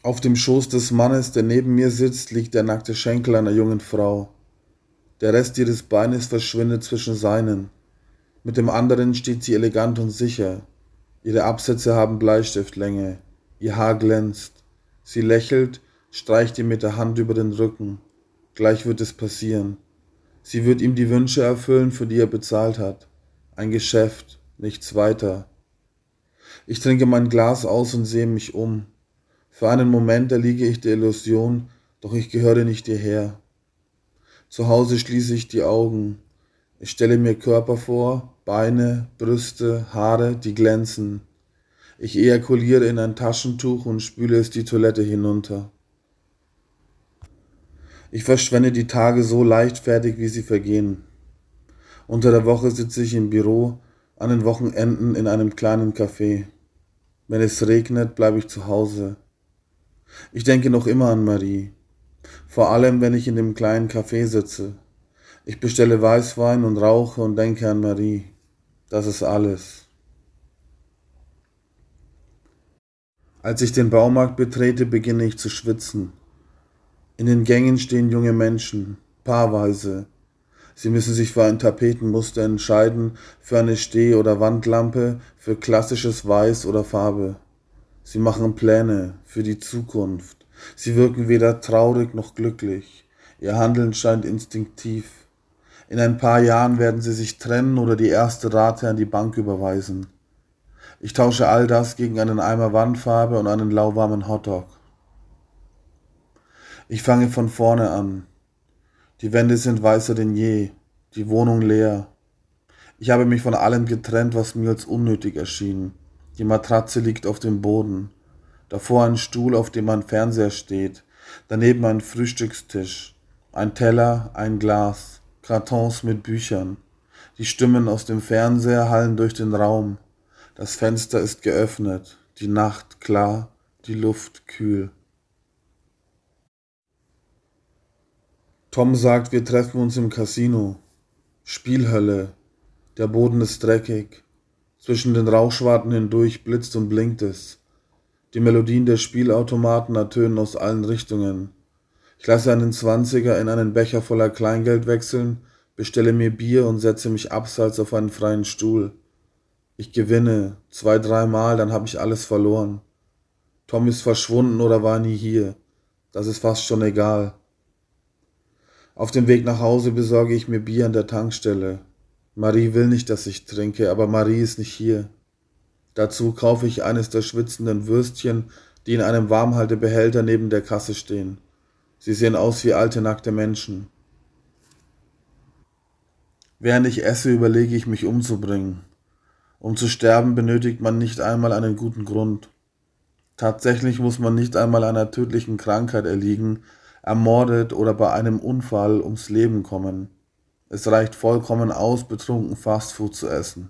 Auf dem Schoß des Mannes, der neben mir sitzt, liegt der nackte Schenkel einer jungen Frau. Der Rest ihres Beines verschwindet zwischen seinen. Mit dem anderen steht sie elegant und sicher. Ihre Absätze haben Bleistiftlänge. Ihr Haar glänzt. Sie lächelt, streicht ihm mit der Hand über den Rücken. Gleich wird es passieren. Sie wird ihm die Wünsche erfüllen, für die er bezahlt hat. Ein Geschäft, nichts weiter. Ich trinke mein Glas aus und sehe mich um. Für einen Moment erliege ich der Illusion, doch ich gehöre nicht hierher. Zu Hause schließe ich die Augen. Ich stelle mir Körper vor, Beine, Brüste, Haare, die glänzen. Ich ejakuliere in ein Taschentuch und spüle es die Toilette hinunter. Ich verschwende die Tage so leichtfertig, wie sie vergehen. Unter der Woche sitze ich im Büro, an den Wochenenden in einem kleinen Café. Wenn es regnet, bleibe ich zu Hause. Ich denke noch immer an Marie, vor allem wenn ich in dem kleinen Café sitze. Ich bestelle Weißwein und rauche und denke an Marie. Das ist alles. Als ich den Baumarkt betrete, beginne ich zu schwitzen. In den Gängen stehen junge Menschen, paarweise. Sie müssen sich für ein Tapetenmuster entscheiden, für eine Steh- oder Wandlampe, für klassisches Weiß oder Farbe. Sie machen Pläne für die Zukunft. Sie wirken weder traurig noch glücklich. Ihr Handeln scheint instinktiv. In ein paar Jahren werden sie sich trennen oder die erste Rate an die Bank überweisen. Ich tausche all das gegen einen Eimer Wandfarbe und einen lauwarmen Hotdog. Ich fange von vorne an. Die Wände sind weißer denn je, die Wohnung leer. Ich habe mich von allem getrennt, was mir als unnötig erschien. Die Matratze liegt auf dem Boden. Davor ein Stuhl, auf dem ein Fernseher steht. Daneben ein Frühstückstisch. Ein Teller, ein Glas. Kartons mit Büchern. Die Stimmen aus dem Fernseher hallen durch den Raum. Das Fenster ist geöffnet. Die Nacht klar, die Luft kühl. Tom sagt, wir treffen uns im Casino. Spielhölle. Der Boden ist dreckig. Zwischen den Rauchschwarten hindurch blitzt und blinkt es. Die Melodien der Spielautomaten ertönen aus allen Richtungen. Ich lasse einen Zwanziger in einen Becher voller Kleingeld wechseln, bestelle mir Bier und setze mich abseits auf einen freien Stuhl. Ich gewinne, 2, 3 Mal, dann habe ich alles verloren. Tom ist verschwunden oder war nie hier. Das ist fast schon egal. Auf dem Weg nach Hause besorge ich mir Bier an der Tankstelle. Marie will nicht, dass ich trinke, aber Marie ist nicht hier. Dazu kaufe ich eines der schwitzenden Würstchen, die in einem Warmhaltebehälter neben der Kasse stehen. Sie sehen aus wie alte nackte Menschen. Während ich esse, überlege ich mich umzubringen. Um zu sterben benötigt man nicht einmal einen guten Grund. Tatsächlich muss man nicht einmal einer tödlichen Krankheit erliegen, ermordet oder bei einem Unfall ums Leben kommen. Es reicht vollkommen aus, betrunken Fastfood zu essen.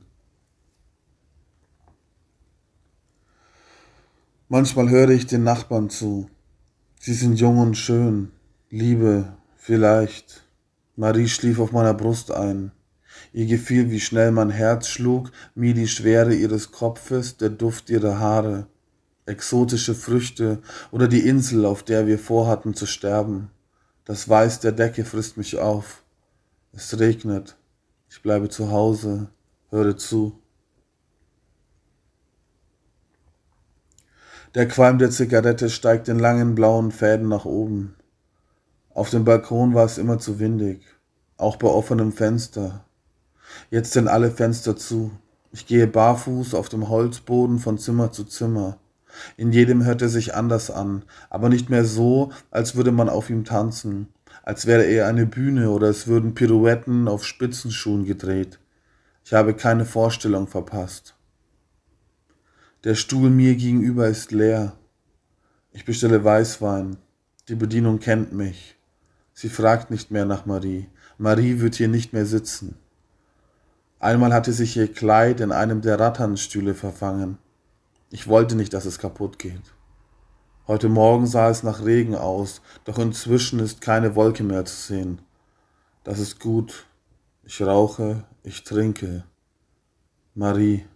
Manchmal höre ich den Nachbarn zu. Sie sind jung und schön. Liebe, vielleicht. Marie schlief auf meiner Brust ein. Ihr gefiel, wie schnell mein Herz schlug, mir die Schwere ihres Kopfes, der Duft ihrer Haare, exotische Früchte oder die Insel, auf der wir vorhatten zu sterben. Das Weiß der Decke frisst mich auf. Es regnet. Ich bleibe zu Hause, höre zu. Der Qualm der Zigarette steigt in langen blauen Fäden nach oben. Auf dem Balkon war es immer zu windig, auch bei offenem Fenster. Jetzt sind alle Fenster zu. Ich gehe barfuß auf dem Holzboden von Zimmer zu Zimmer. In jedem hört er sich anders an, aber nicht mehr so, als würde man auf ihm tanzen, als wäre er eine Bühne oder es würden Pirouetten auf Spitzenschuhen gedreht. Ich habe keine Vorstellung verpasst. Der Stuhl mir gegenüber ist leer. Ich bestelle Weißwein. Die Bedienung kennt mich. Sie fragt nicht mehr nach Marie. Marie wird hier nicht mehr sitzen. Einmal hatte sich ihr Kleid in einem der Ratternstühle verfangen. Ich wollte nicht, dass es kaputt geht. Heute Morgen sah es nach Regen aus, doch inzwischen ist keine Wolke mehr zu sehen. Das ist gut. Ich rauche, ich trinke. Marie.